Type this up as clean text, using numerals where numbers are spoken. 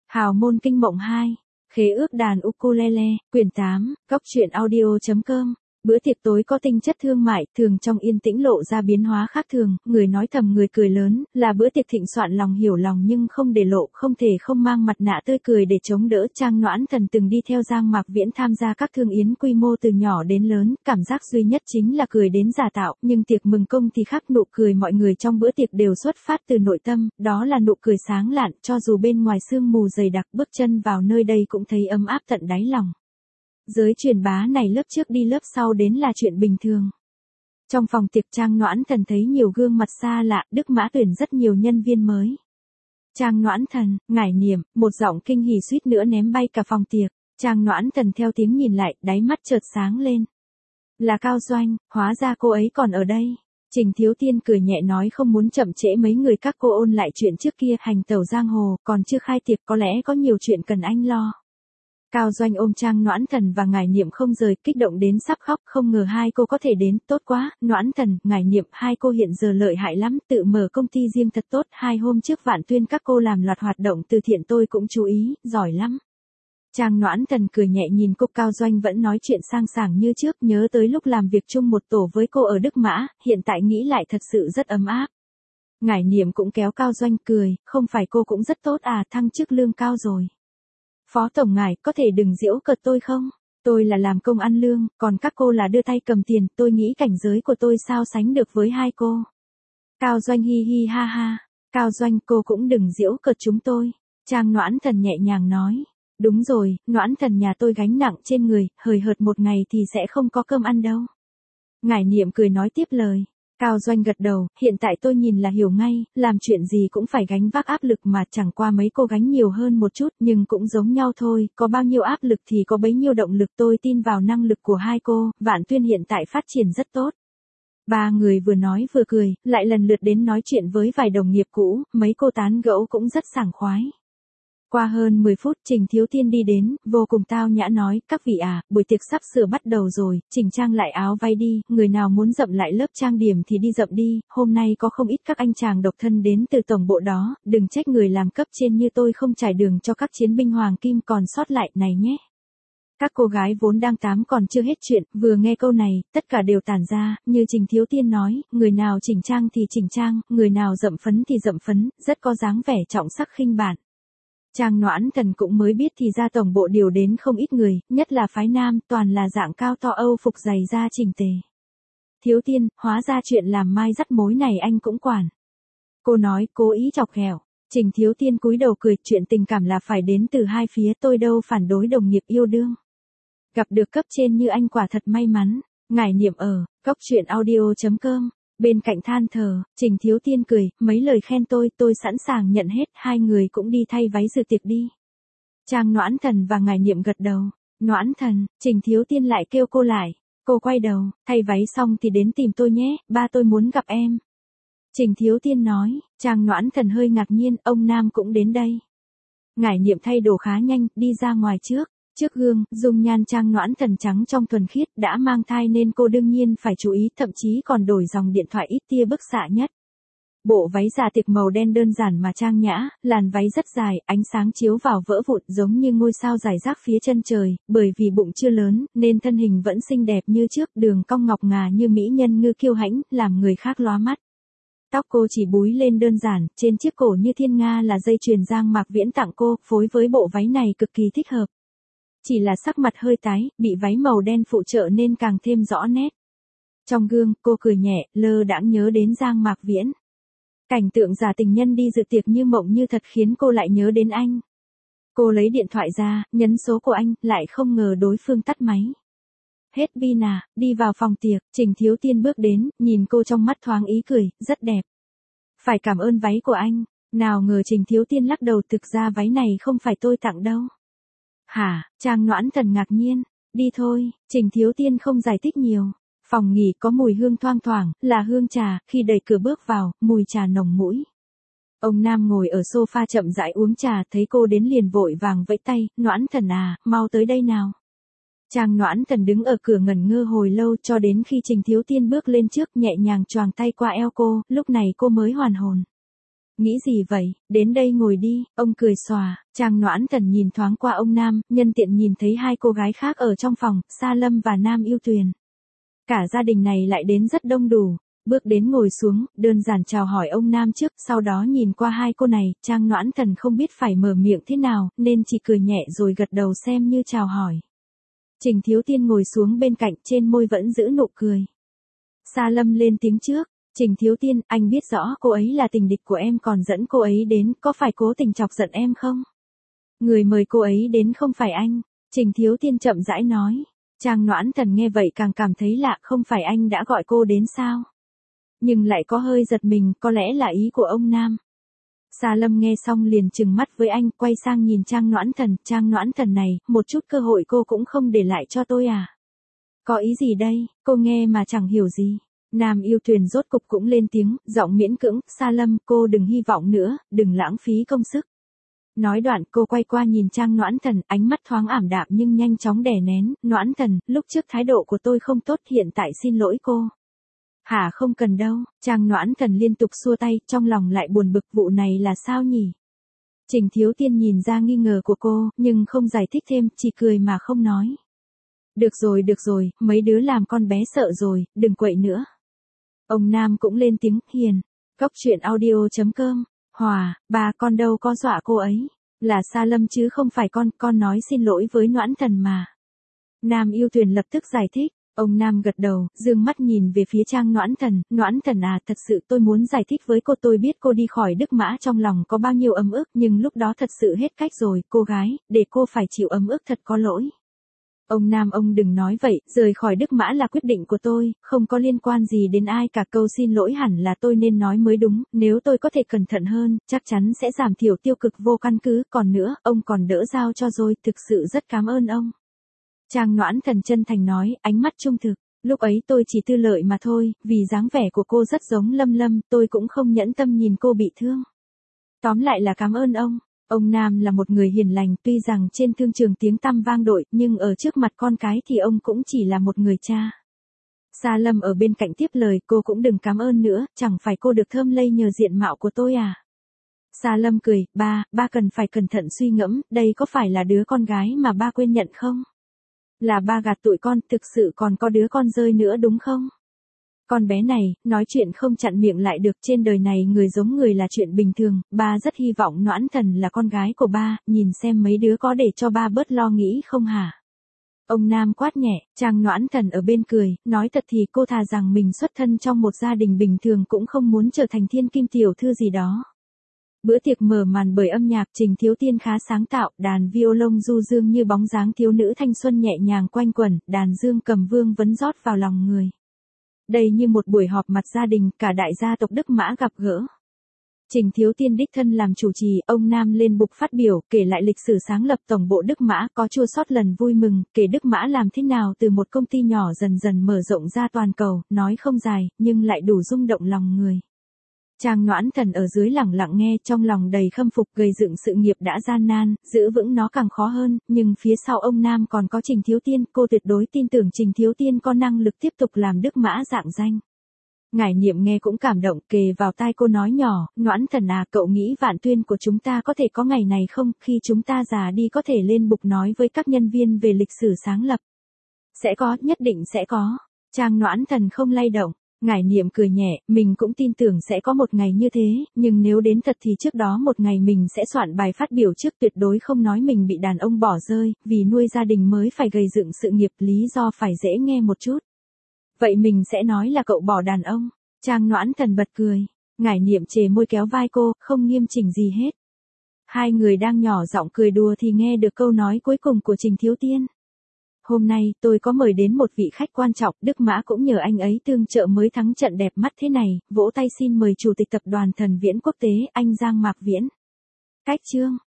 Hào môn kinh mộng 2, khế ước đàn ukulele, quyển 8, góc truyện audio.com. Bữa tiệc tối có tinh chất thương mại, thường trong yên tĩnh lộ ra biến hóa khác thường, người nói thầm người cười lớn, là bữa tiệc thịnh soạn lòng hiểu lòng nhưng không để lộ, không thể không mang mặt nạ tươi cười để chống đỡ. Trang Noãn Thần từng đi theo Giang Mạc Viễn tham gia các thương yến quy mô từ nhỏ đến lớn, cảm giác duy nhất chính là cười đến giả tạo, nhưng tiệc mừng công thì khác, nụ cười mọi người trong bữa tiệc đều xuất phát từ nội tâm, đó là nụ cười sáng lạn, cho dù bên ngoài sương mù dày đặc, bước chân vào nơi đây cũng thấy ấm áp tận đáy lòng. Giới truyền bá này lớp trước đi lớp sau đến là chuyện bình thường. Trong phòng tiệc Trang Noãn Thần thấy nhiều gương mặt xa lạ, Đức Mã tuyển rất nhiều nhân viên mới. Trang Noãn Thần, ngải niệm, một giọng kinh hỉ suýt nữa ném bay cả phòng tiệc. Trang Noãn Thần theo tiếng nhìn lại, đáy mắt chợt sáng lên. Là Cao Doanh, hóa ra cô ấy còn ở đây. Trình Thiếu Tiên cười nhẹ nói không muốn chậm trễ mấy người các cô ôn lại chuyện trước kia, hành tẩu giang hồ, còn chưa khai tiệc có lẽ có nhiều chuyện cần anh lo. Cao Doanh ôm Trang Noãn Thần và ngải niệm không rời, kích động đến sắp khóc, không ngờ hai cô có thể đến, tốt quá. Noãn Thần, ngải niệm, hai cô hiện giờ lợi hại lắm, tự mở công ty riêng thật tốt, 2 hôm trước Vạn Tuyên các cô làm loạt hoạt động từ thiện tôi cũng chú ý, giỏi lắm. Trang Noãn Thần cười nhẹ nhìn cô. Cao Doanh vẫn nói chuyện sang sảng như trước, nhớ tới lúc làm việc chung một tổ với cô ở Đức Mã, hiện tại nghĩ lại thật sự rất ấm áp. Ngải niệm cũng kéo Cao Doanh cười, không phải cô cũng rất tốt à, thăng chức lương cao rồi. Phó tổng ngài, có thể đừng giễu cợt tôi không? Tôi là làm công ăn lương, còn các cô là đưa tay cầm tiền, tôi nghĩ cảnh giới của tôi sao sánh được với hai cô. Cao Doanh hi hi ha ha. Cao Doanh, cô cũng đừng giễu cợt chúng tôi. Trang Noãn Thần nhẹ nhàng nói. Đúng rồi, Noãn Thần nhà tôi gánh nặng trên người, hời hợt một ngày thì sẽ không có cơm ăn đâu. Ngải niệm cười nói tiếp lời. Cao Doanh gật đầu, hiện tại tôi nhìn là hiểu ngay, làm chuyện gì cũng phải gánh vác áp lực mà, chẳng qua mấy cô gánh nhiều hơn một chút nhưng cũng giống nhau thôi, có bao nhiêu áp lực thì có bấy nhiêu động lực, tôi tin vào năng lực của hai cô. Vạn Tuyên hiện tại phát triển rất tốt. Ba người vừa nói vừa cười, lại lần lượt đến nói chuyện với vài đồng nghiệp cũ, mấy cô tán gẫu cũng rất sảng khoái. Qua hơn 10 phút, Trình Thiếu Tiên đi đến, vô cùng tao nhã nói, các vị à, buổi tiệc sắp sửa bắt đầu rồi, chỉnh trang lại áo váy đi, người nào muốn dậm lại lớp trang điểm thì đi dậm đi, hôm nay có không ít các anh chàng độc thân đến từ tổng bộ đó, đừng trách người làm cấp trên như tôi không trải đường cho các chiến binh hoàng kim còn sót lại này nhé. Các cô gái vốn đang tám còn chưa hết chuyện, vừa nghe câu này, tất cả đều tản ra, như Trình Thiếu Tiên nói, người nào chỉnh trang thì chỉnh trang, người nào dậm phấn thì dậm phấn, rất có dáng vẻ trọng sắc khinh bản. Trang Noãn Thần cũng mới biết thì ra tổng bộ điều đến không ít người, nhất là phái nam, toàn là dạng cao to Âu phục dày da chỉnh tề. Thiếu Tiên, hóa ra chuyện làm mai dắt mối này anh cũng quản. Cô nói, cố ý chọc ghẹo. Trình Thiếu Tiên cúi đầu cười, chuyện tình cảm là phải đến từ hai phía, tôi đâu phản đối đồng nghiệp yêu đương. Gặp được cấp trên như anh quả thật may mắn. Ngải niệm ở, góc truyện audio.com. Bên cạnh than thở, Trình Thiếu Tiên cười, mấy lời khen tôi sẵn sàng nhận hết, hai người cũng đi thay váy dự tiệc đi. Trang Noãn Thần và ngải niệm gật đầu. Noãn Thần, Trình Thiếu Tiên lại kêu cô lại. Cô quay đầu, thay váy xong thì đến tìm tôi nhé, ba tôi muốn gặp em. Trình Thiếu Tiên nói. Trang Noãn Thần hơi ngạc nhiên, ông Nam cũng đến đây. Ngải niệm thay đồ khá nhanh, đi ra ngoài trước. Trước gương, dung nhan Trang Noãn Thần trắng trong thuần khiết, đã mang thai nên cô đương nhiên phải chú ý, thậm chí còn đổi dòng điện thoại ít tia bức xạ nhất. Bộ váy dạ tiệc màu đen đơn giản mà trang nhã, làn váy rất dài, ánh sáng chiếu vào vỡ vụn giống như ngôi sao rải rác phía chân trời, bởi vì bụng chưa lớn, nên thân hình vẫn xinh đẹp như trước, đường cong ngọc ngà như mỹ nhân ngư kiêu hãnh, làm người khác lóa mắt. Tóc cô chỉ búi lên đơn giản, trên chiếc cổ như thiên nga là dây chuyền Giang Mạc Viễn tặng cô, phối với bộ váy này cực kỳ thích hợp. Chỉ là sắc mặt hơi tái, bị váy màu đen phụ trợ nên càng thêm rõ nét. Trong gương, cô cười nhẹ, lơ đãng nhớ đến Giang Mạc Viễn. Cảnh tượng giả tình nhân đi dự tiệc như mộng như thật khiến cô lại nhớ đến anh. Cô lấy điện thoại ra, nhấn số của anh, lại không ngờ đối phương tắt máy. Hết pin à, đi vào phòng tiệc, Trình Thiếu Tiên bước đến, nhìn cô trong mắt thoáng ý cười, rất đẹp. Phải cảm ơn váy của anh, nào ngờ Trình Thiếu Tiên lắc đầu, thực ra váy này không phải tôi tặng đâu. Hả, Trang Noãn Thần ngạc nhiên, đi thôi, Trình Thiếu Tiên không giải thích nhiều. Phòng nghỉ có mùi hương thoang thoảng, là hương trà, khi đẩy cửa bước vào, mùi trà nồng mũi. Ông Nam ngồi ở sofa chậm rãi uống trà, thấy cô đến liền vội vàng vẫy tay, Noãn Thần à, mau tới đây nào. Trang Noãn Thần đứng ở cửa ngẩn ngơ hồi lâu cho đến khi Trình Thiếu Tiên bước lên trước nhẹ nhàng choàng tay qua eo cô, lúc này cô mới hoàn hồn. Nghĩ gì vậy, đến đây ngồi đi, ông cười xòa. Trang Noãn Thần nhìn thoáng qua ông Nam, nhân tiện nhìn thấy hai cô gái khác ở trong phòng, Sa Lâm và Nam Yêu Tuyền. Cả gia đình này lại đến rất đông đủ. Bước đến ngồi xuống, đơn giản chào hỏi ông Nam trước, sau đó nhìn qua hai cô này, Trang Noãn Thần không biết phải mở miệng thế nào, nên chỉ cười nhẹ rồi gật đầu xem như chào hỏi. Trình Thiếu Tiên ngồi xuống bên cạnh, trên môi vẫn giữ nụ cười. Sa Lâm lên tiếng trước. Trình Thiếu Tiên, anh biết rõ cô ấy là tình địch của em còn dẫn cô ấy đến, có phải cố tình chọc giận em không? Người mời cô ấy đến không phải anh. Trình Thiếu Tiên chậm rãi nói. Trang Noãn Thần nghe vậy càng cảm thấy lạ, không phải anh đã gọi cô đến sao? Nhưng lại có hơi giật mình, có lẽ là ý của ông Nam. Sa Lâm nghe xong liền trừng mắt với anh, quay sang nhìn Trang Noãn Thần này, một chút cơ hội cô cũng không để lại cho tôi à? Có ý gì đây, cô nghe mà chẳng hiểu gì. Nam Yêu Tuyền rốt cục cũng lên tiếng, giọng miễn cưỡng, Sa Lâm, cô đừng hy vọng nữa, đừng lãng phí công sức. Nói đoạn cô quay qua nhìn Trang Noãn Thần, ánh mắt thoáng ảm đạm nhưng nhanh chóng đè nén, Noãn Thần, lúc trước thái độ của tôi không tốt, hiện tại xin lỗi cô. Hả, không cần đâu. Trang Noãn Thần liên tục xua tay, trong lòng lại buồn bực, vụ này là sao nhỉ? Trình Thiếu Tiên nhìn ra nghi ngờ của cô, nhưng không giải thích thêm, chỉ cười mà không nói. Được rồi, mấy đứa làm con bé sợ rồi, đừng quậy nữa. Ông Nam cũng lên tiếng, hiền. Góc truyện audio.com. Hòa, bà con đâu có dọa cô ấy. Là Sa Lâm chứ không phải con nói xin lỗi với Noãn Thần mà. Nam Yêu Tuyền lập tức giải thích. Ông Nam gật đầu, dương mắt nhìn về phía Trang Noãn Thần à, thật sự tôi muốn giải thích với cô, tôi biết cô đi khỏi Đức Mã trong lòng có bao nhiêu ấm ức, nhưng lúc đó thật sự hết cách rồi, cô gái, để cô phải chịu ấm ức thật có lỗi. Ông Nam, ông đừng nói vậy, rời khỏi Đức Mã là quyết định của tôi, không có liên quan gì đến ai cả, câu xin lỗi hẳn là tôi nên nói mới đúng, nếu tôi có thể cẩn thận hơn, chắc chắn sẽ giảm thiểu tiêu cực vô căn cứ, còn nữa, ông còn đỡ giao cho rồi, thực sự rất cảm ơn ông. Trang Noãn Thần chân thành nói, ánh mắt trung thực, lúc ấy tôi chỉ tư lợi mà thôi, vì dáng vẻ của cô rất giống Lâm, tôi cũng không nhẫn tâm nhìn cô bị thương. Tóm lại là cảm ơn ông. Ông Nam là một người hiền lành, tuy rằng trên thương trường tiếng tăm vang dội, nhưng ở trước mặt con cái thì ông cũng chỉ là một người cha. Sa Lâm ở bên cạnh tiếp lời, cô cũng đừng cảm ơn nữa, chẳng phải cô được thơm lây nhờ diện mạo của tôi à? Sa Lâm cười, ba cần phải cẩn thận suy ngẫm, đây có phải là đứa con gái mà ba quên nhận không? Là ba gạt tụi con, thực sự còn có đứa con rơi nữa đúng không? Con bé này, nói chuyện không chặn miệng lại được, trên đời này người giống người là chuyện bình thường, ba rất hy vọng Noãn Thần là con gái của ba, nhìn xem mấy đứa có để cho ba bớt lo nghĩ không hả? Ông Nam quát nhẹ, Trang Noãn Thần ở bên cười, nói thật thì cô thà rằng mình xuất thân trong một gia đình bình thường cũng không muốn trở thành thiên kim tiểu thư gì đó. Bữa tiệc mở màn bởi âm nhạc, Trình Thiếu Tiên khá sáng tạo, đàn violon du dương như bóng dáng thiếu nữ thanh xuân nhẹ nhàng quanh quẩn, đàn dương cầm vương vấn rót vào lòng người. Đây như một buổi họp mặt gia đình, cả đại gia tộc Đức Mã gặp gỡ. Trình Thiếu Tiên đích thân làm chủ trì, ông Nam lên bục phát biểu, kể lại lịch sử sáng lập tổng bộ Đức Mã, có chua xót lần vui mừng, kể Đức Mã làm thế nào từ một công ty nhỏ dần dần mở rộng ra toàn cầu, nói không dài, nhưng lại đủ rung động lòng người. Trang Noãn Thần ở dưới lẳng lặng nghe, trong lòng đầy khâm phục, gây dựng sự nghiệp đã gian nan, giữ vững nó càng khó hơn, nhưng phía sau ông Nam còn có Trình Thiếu Tiên, cô tuyệt đối tin tưởng Trình Thiếu Tiên có năng lực tiếp tục làm Đức Mã rạng danh. Ngải Niệm nghe cũng cảm động, kề vào tai cô nói nhỏ, Noãn Thần à, cậu nghĩ Vạn Tuyên của chúng ta có thể có ngày này không, khi chúng ta già đi có thể lên bục nói với các nhân viên về lịch sử sáng lập. Sẽ có, nhất định sẽ có. Trang Noãn Thần không lay động. Ngải Niệm cười nhẹ, mình cũng tin tưởng sẽ có một ngày như thế, nhưng nếu đến thật thì trước đó một ngày mình sẽ soạn bài phát biểu trước, tuyệt đối không nói mình bị đàn ông bỏ rơi, vì nuôi gia đình mới phải gây dựng sự nghiệp, lý do phải dễ nghe một chút. Vậy mình sẽ nói là cậu bỏ đàn ông. Trang Noãn Thần bật cười. Ngải Niệm chề môi kéo vai cô, không nghiêm chỉnh gì hết. Hai người đang nhỏ giọng cười đùa thì nghe được câu nói cuối cùng của Trình Thiếu Tiên. Hôm nay, tôi có mời đến một vị khách quan trọng, Đức Mã cũng nhờ anh ấy tương trợ mới thắng trận đẹp mắt thế này, vỗ tay xin mời Chủ tịch Tập đoàn Thần Viễn Quốc tế, anh Giang Mạc Viễn. Cách chương.